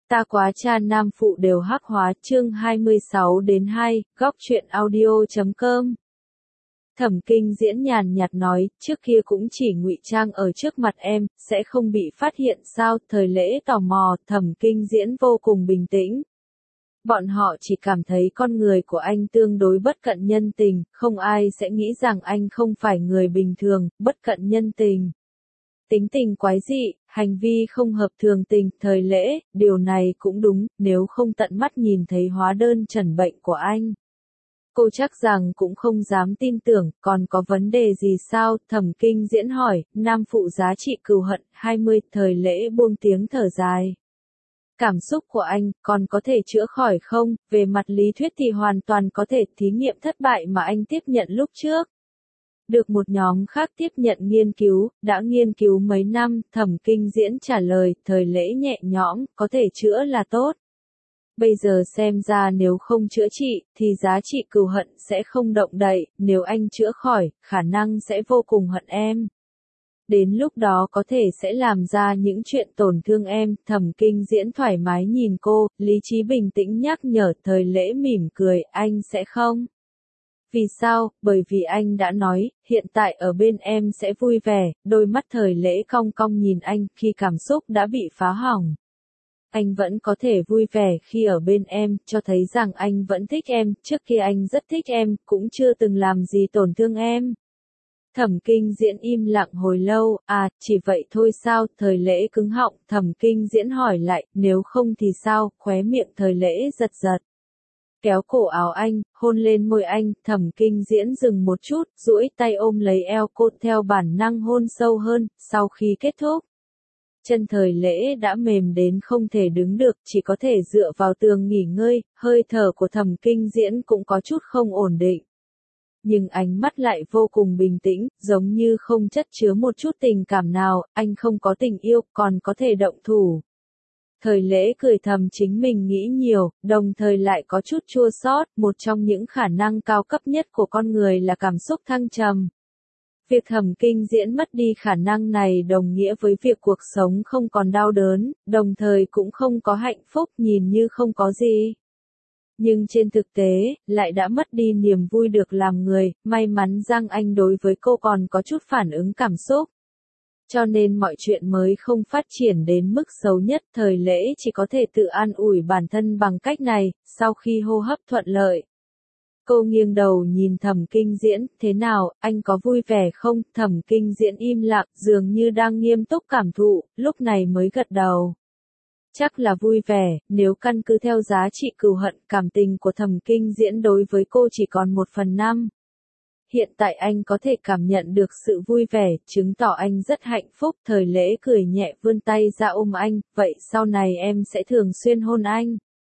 Ta quá cha nam phụ đều hắc hóa chương 26-2, góc truyện audio.com. Thẩm Kinh Diễn nhàn nhạt nói, trước kia cũng chỉ ngụy trang ở trước mặt em, sẽ không bị phát hiện sao, thời lễ tò mò, Thẩm Kinh Diễn vô cùng bình tĩnh. Bọn họ chỉ cảm thấy con người của anh tương đối bất cận nhân tình, không ai sẽ nghĩ rằng anh không phải người bình thường, bất cận nhân tình. Tính tình quái dị, hành vi không hợp thường tình, thời lễ, điều này cũng đúng, nếu không tận mắt nhìn thấy hóa đơn trần bệnh của anh. Cô chắc rằng cũng không dám tin tưởng, còn có vấn đề gì sao, Thẩm Kinh Diễn hỏi, nam phụ giá trị cừu hận, 20, thời lễ buông tiếng thở dài. Cảm xúc của anh, còn có thể chữa khỏi không, về mặt lý thuyết thì hoàn toàn có thể, thí nghiệm thất bại mà anh tiếp nhận lúc trước. Được một nhóm khác tiếp nhận nghiên cứu, đã nghiên cứu mấy năm, Thẩm Kinh Diễn trả lời, thời lễ nhẹ nhõm, có thể chữa là tốt. Bây giờ xem ra nếu không chữa trị, thì giá trị cừu hận sẽ không động đậy, nếu anh chữa khỏi, khả năng sẽ vô cùng hận em. Đến lúc đó có thể sẽ làm ra những chuyện tổn thương em, Thẩm Kinh Diễn thoải mái nhìn cô, lý trí bình tĩnh nhắc nhở, thời lễ mỉm cười, anh sẽ không. Vì sao? Bởi vì anh đã nói, hiện tại ở bên em sẽ vui vẻ, đôi mắt thời lễ cong cong nhìn anh, khi cảm xúc đã bị phá hỏng. Anh vẫn có thể vui vẻ khi ở bên em, cho thấy rằng anh vẫn thích em, trước kia anh rất thích em, cũng chưa từng làm gì tổn thương em. Thẩm Kinh Diễn im lặng hồi lâu, chỉ vậy thôi sao, thời lễ cứng họng, Thẩm Kinh Diễn hỏi lại, nếu không thì sao, khóe miệng thời lễ giật giật. Kéo cổ áo anh, hôn lên môi anh, Thẩm Kinh Diễn dừng một chút, duỗi tay ôm lấy eo cô theo bản năng hôn sâu hơn, sau khi kết thúc. Chân thời lễ đã mềm đến không thể đứng được, chỉ có thể dựa vào tường nghỉ ngơi, hơi thở của Thẩm Kinh Diễn cũng có chút không ổn định. Nhưng ánh mắt lại vô cùng bình tĩnh, giống như không chất chứa một chút tình cảm nào, anh không có tình yêu, còn có thể động thủ. Thời lễ cười thầm chính mình nghĩ nhiều, đồng thời lại có chút chua xót, một trong những khả năng cao cấp nhất của con người là cảm xúc thăng trầm. Việc Thẩm Kinh Diễn mất đi khả năng này đồng nghĩa với việc cuộc sống không còn đau đớn, đồng thời cũng không có hạnh phúc, nhìn như không có gì. Nhưng trên thực tế, lại đã mất đi niềm vui được làm người, may mắn rằng anh đối với cô còn có chút phản ứng cảm xúc. Cho nên mọi chuyện mới không phát triển đến mức xấu nhất, thời lễ chỉ có thể tự an ủi bản thân bằng cách này, sau khi hô hấp thuận lợi. Cô nghiêng đầu nhìn Thẩm Kinh Diễn, thế nào, anh có vui vẻ không? Thẩm Kinh Diễn im lặng, dường như đang nghiêm túc cảm thụ, lúc này mới gật đầu. Chắc là vui vẻ, nếu căn cứ theo giá trị cừu hận, cảm tình của Thẩm Kinh Diễn đối với cô chỉ còn 1/5. Hiện tại anh có thể cảm nhận được sự vui vẻ, chứng tỏ anh rất hạnh phúc, thời lễ cười nhẹ vươn tay ra ôm anh, vậy sau này em sẽ thường xuyên hôn anh.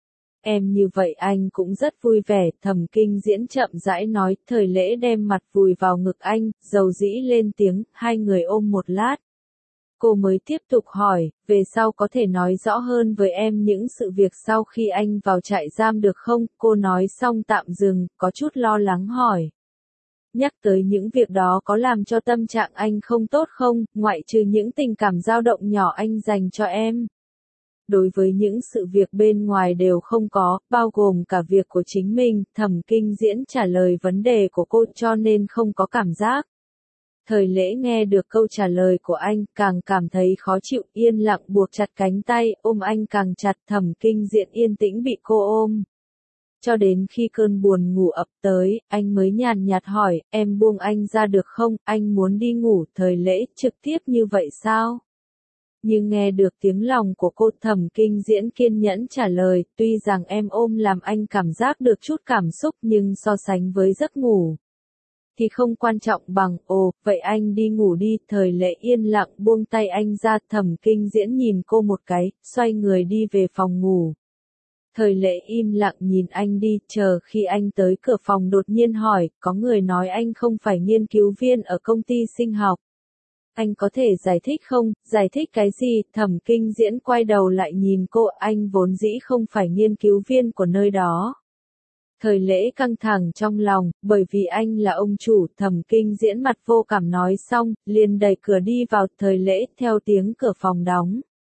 Em như vậy anh cũng rất vui vẻ, Thẩm Kinh Diễn chậm rãi nói, thời lễ đem mặt vùi vào ngực anh, dầu dĩ lên tiếng, hai người ôm một lát. Cô mới tiếp tục hỏi, về sau có thể nói rõ hơn với em những sự việc sau khi anh vào trại giam được không? Cô nói xong tạm dừng, có chút lo lắng hỏi. Nhắc tới những việc đó có làm cho tâm trạng anh không tốt không, ngoại trừ những tình cảm dao động nhỏ anh dành cho em? Đối với những sự việc bên ngoài đều không có, bao gồm cả việc của chính mình, Thẩm Kinh Diễn trả lời vấn đề của cô cho nên không có cảm giác. Thời lễ nghe được câu trả lời của anh, càng cảm thấy khó chịu, yên lặng buộc chặt cánh tay, ôm anh càng chặt, Thẩm Kinh Diễn yên tĩnh bị cô ôm. Cho đến khi cơn buồn ngủ ập tới, anh mới nhàn nhạt hỏi, em buông anh ra được không, anh muốn đi ngủ, thời lễ, trực tiếp như vậy sao? Nhưng nghe được tiếng lòng của cô, Thẩm Kinh Diễn kiên nhẫn trả lời, tuy rằng em ôm làm anh cảm giác được chút cảm xúc nhưng so sánh với giấc ngủ thì không quan trọng bằng, vậy anh đi ngủ đi, thời lễ yên lặng buông tay anh ra, Thẩm Kinh Diễn nhìn cô một cái, xoay người đi về phòng ngủ. Thời lễ im lặng nhìn anh đi, chờ khi anh tới cửa phòng đột nhiên hỏi, có người nói anh không phải nghiên cứu viên ở công ty sinh học. Anh có thể giải thích không, giải thích cái gì? Thẩm Kinh Diễn quay đầu lại nhìn cô, anh vốn dĩ không phải nghiên cứu viên của nơi đó. Thời lễ căng thẳng trong lòng, bởi vì anh là ông chủ, Thẩm Kinh Diễn mặt vô cảm nói xong, liền đẩy cửa đi vào, thời lễ theo tiếng cửa phòng đóng.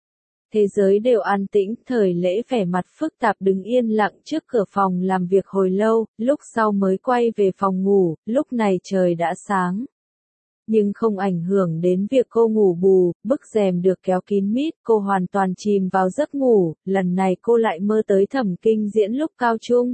Thế giới đều an tĩnh, Thời Lễ vẻ mặt phức tạp đứng yên lặng trước cửa phòng làm việc hồi lâu, lúc sau mới quay về phòng ngủ, lúc này trời đã sáng. Nhưng không ảnh hưởng đến việc cô ngủ bù, bức rèm được kéo kín mít, cô hoàn toàn chìm vào giấc ngủ, lần này cô lại mơ tới Thẩm Kinh Diễn lúc cao trung.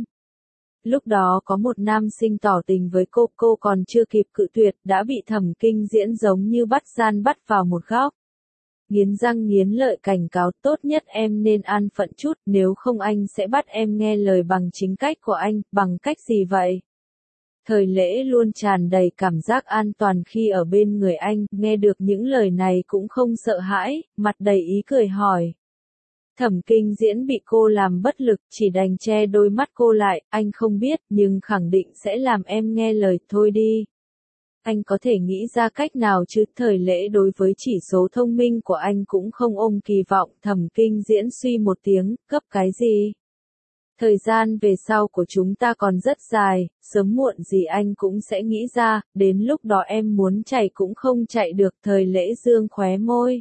Lúc đó có một nam sinh tỏ tình với cô còn chưa kịp cự tuyệt, đã bị Thẩm Kinh Diễn giống như bắt gian bắt vào một góc. Nghiến răng nghiến lợi cảnh cáo, tốt nhất em nên an phận chút, nếu không anh sẽ bắt em nghe lời bằng chính cách của anh, bằng cách gì vậy? Thời Lễ luôn tràn đầy cảm giác an toàn khi ở bên người anh, nghe được những lời này cũng không sợ hãi, mặt đầy ý cười hỏi. Thẩm Kinh Diễn bị cô làm bất lực, chỉ đành che đôi mắt cô lại, anh không biết, nhưng khẳng định sẽ làm em nghe lời, thôi đi. Anh có thể nghĩ ra cách nào chứ? Thời Lễ đối với chỉ số thông minh của anh cũng không ôm kỳ vọng. Thẩm Kinh Diễn suy một tiếng, cấp cái gì? Thời gian về sau của chúng ta còn rất dài, sớm muộn gì anh cũng sẽ nghĩ ra, đến lúc đó em muốn chạy cũng không chạy được. Thời Lễ dương khóe môi.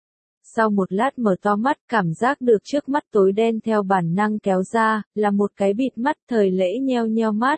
Sau một lát mở to mắt, cảm giác được trước mắt tối đen theo bản năng kéo ra, là một cái bịt mắt. Thời Lễ nheo nheo mắt.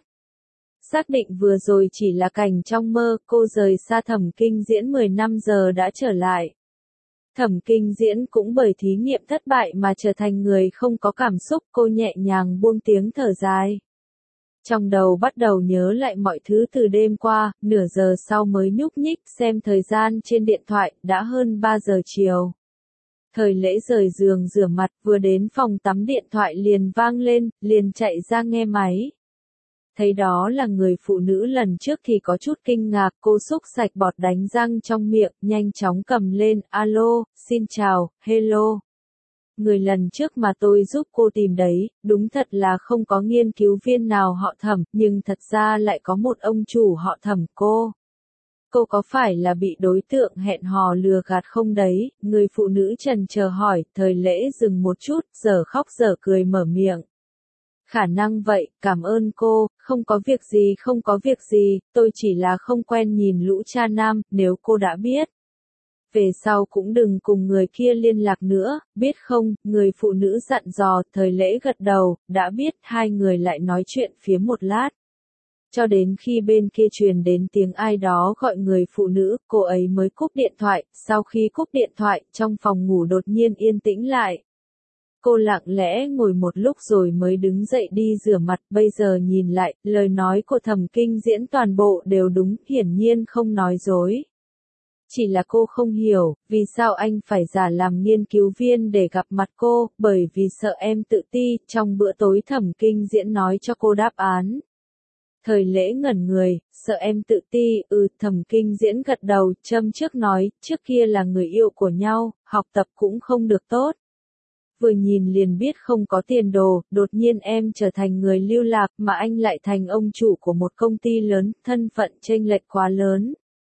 Xác định vừa rồi chỉ là cảnh trong mơ, cô rời xa Thẩm Kinh Diễn 10 năm giờ đã trở lại. Thẩm Kinh Diễn cũng bởi thí nghiệm thất bại mà trở thành người không có cảm xúc, cô nhẹ nhàng buông tiếng thở dài. Trong đầu bắt đầu nhớ lại mọi thứ từ đêm qua, nửa giờ sau mới nhúc nhích xem thời gian trên điện thoại, đã hơn 3 giờ chiều. Thời Lễ rời giường rửa mặt, vừa đến phòng tắm điện thoại liền vang lên, liền chạy ra nghe máy. Thấy đó là người phụ nữ lần trước thì có chút kinh ngạc, cô xúc sạch bọt đánh răng trong miệng, nhanh chóng cầm lên, alo, xin chào, hello. Người lần trước mà tôi giúp cô tìm đấy, đúng thật là không có nghiên cứu viên nào họ Thẩm, nhưng thật ra lại có một ông chủ họ Thẩm cô. Cô có phải là bị đối tượng hẹn hò lừa gạt không đấy? Người phụ nữ trần chờ hỏi. Thời Lễ dừng một chút, giờ khóc giờ cười mở miệng. Khả năng vậy, cảm ơn cô, không có việc gì, tôi chỉ là không quen nhìn lũ cha nam, nếu cô đã biết. Về sau cũng đừng cùng người kia liên lạc nữa, biết không? Người phụ nữ dặn dò. Thời Lễ gật đầu, đã biết. Hai người lại nói chuyện phía một lát. Cho đến khi bên kia truyền đến tiếng ai đó gọi người phụ nữ, cô ấy mới cúp điện thoại. Sau khi cúp điện thoại, trong phòng ngủ đột nhiên yên tĩnh lại. Cô lặng lẽ ngồi một lúc rồi mới đứng dậy đi rửa mặt, bây giờ nhìn lại, lời nói của Thẩm Kinh Diễn toàn bộ đều đúng, hiển nhiên không nói dối. Chỉ là cô không hiểu, vì sao anh phải giả làm nghiên cứu viên để gặp mặt cô, bởi vì sợ em tự ti. Trong bữa tối Thẩm Kinh Diễn nói cho cô đáp án. Thời Lễ ngẩn người, sợ em tự ti, Thẩm Kinh Diễn gật đầu, châm trước nói, trước kia là người yêu của nhau, học tập cũng không được tốt. Vừa nhìn liền biết không có tiền đồ, đột nhiên em trở thành người lưu lạc mà anh lại thành ông chủ của một công ty lớn, thân phận chênh lệch quá lớn.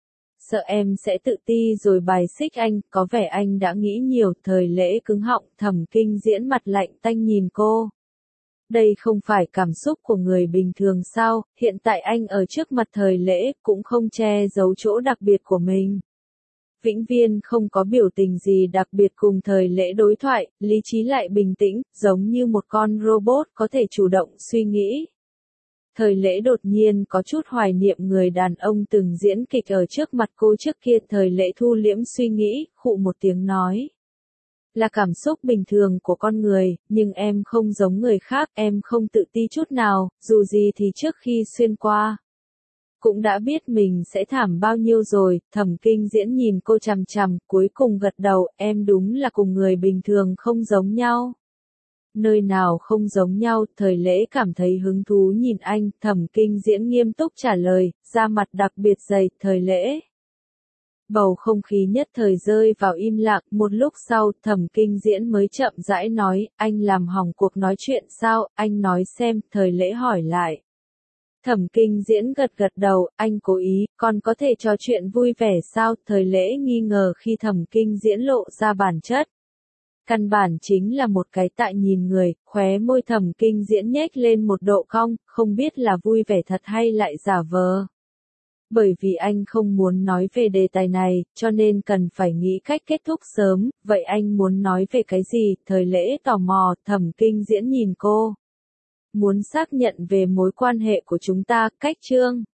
Sợ em sẽ tự ti rồi bài xích anh, có vẻ anh đã nghĩ nhiều. Thời Lễ cứng họng, Thẩm Kinh Diễn mặt lạnh tanh nhìn cô. Đây không phải cảm xúc của người bình thường sao? Hiện tại anh ở trước mặt Thời Lễ cũng không che giấu chỗ đặc biệt của mình. Vĩnh Viên không có biểu tình gì đặc biệt cùng Thời Lễ đối thoại, lý trí lại bình tĩnh, giống như một con robot có thể chủ động suy nghĩ. Thời Lễ đột nhiên có chút hoài niệm người đàn ông từng diễn kịch ở trước mặt cô trước kia. Thời Lễ thu liễm suy nghĩ, khụ một tiếng nói. Là cảm xúc bình thường của con người, nhưng em không giống người khác, em không tự ti chút nào, dù gì thì trước khi xuyên qua. Cũng đã biết mình sẽ thảm bao nhiêu rồi. Thẩm Kinh Diễn nhìn cô chằm chằm, cuối cùng gật đầu, em đúng là cùng người bình thường không giống nhau. Nơi nào không giống nhau? Thời Lễ cảm thấy hứng thú nhìn anh. Thẩm Kinh Diễn nghiêm túc trả lời, da mặt đặc biệt dày. Thời Lễ. Bầu không khí nhất thời rơi vào im lặng, một lúc sau, Thẩm Kinh Diễn mới chậm rãi nói, anh làm hỏng cuộc nói chuyện sao, anh nói xem. Thời Lễ hỏi lại. Thẩm Kinh Diễn gật gật đầu, anh cố ý, còn có thể trò chuyện vui vẻ sao? Thời Lễ nghi ngờ khi Thẩm Kinh Diễn lộ ra bản chất. Căn bản chính là một cái tại nhìn người, khóe môi Thẩm Kinh Diễn nhếch lên một độ cong, không biết là vui vẻ thật hay lại giả vờ. Bởi vì anh không muốn nói về đề tài này, cho nên cần phải nghĩ cách kết thúc sớm, vậy anh muốn nói về cái gì? Thời Lễ tò mò, Thẩm Kinh Diễn nhìn cô. Muốn xác nhận về mối quan hệ của chúng ta, cách chương.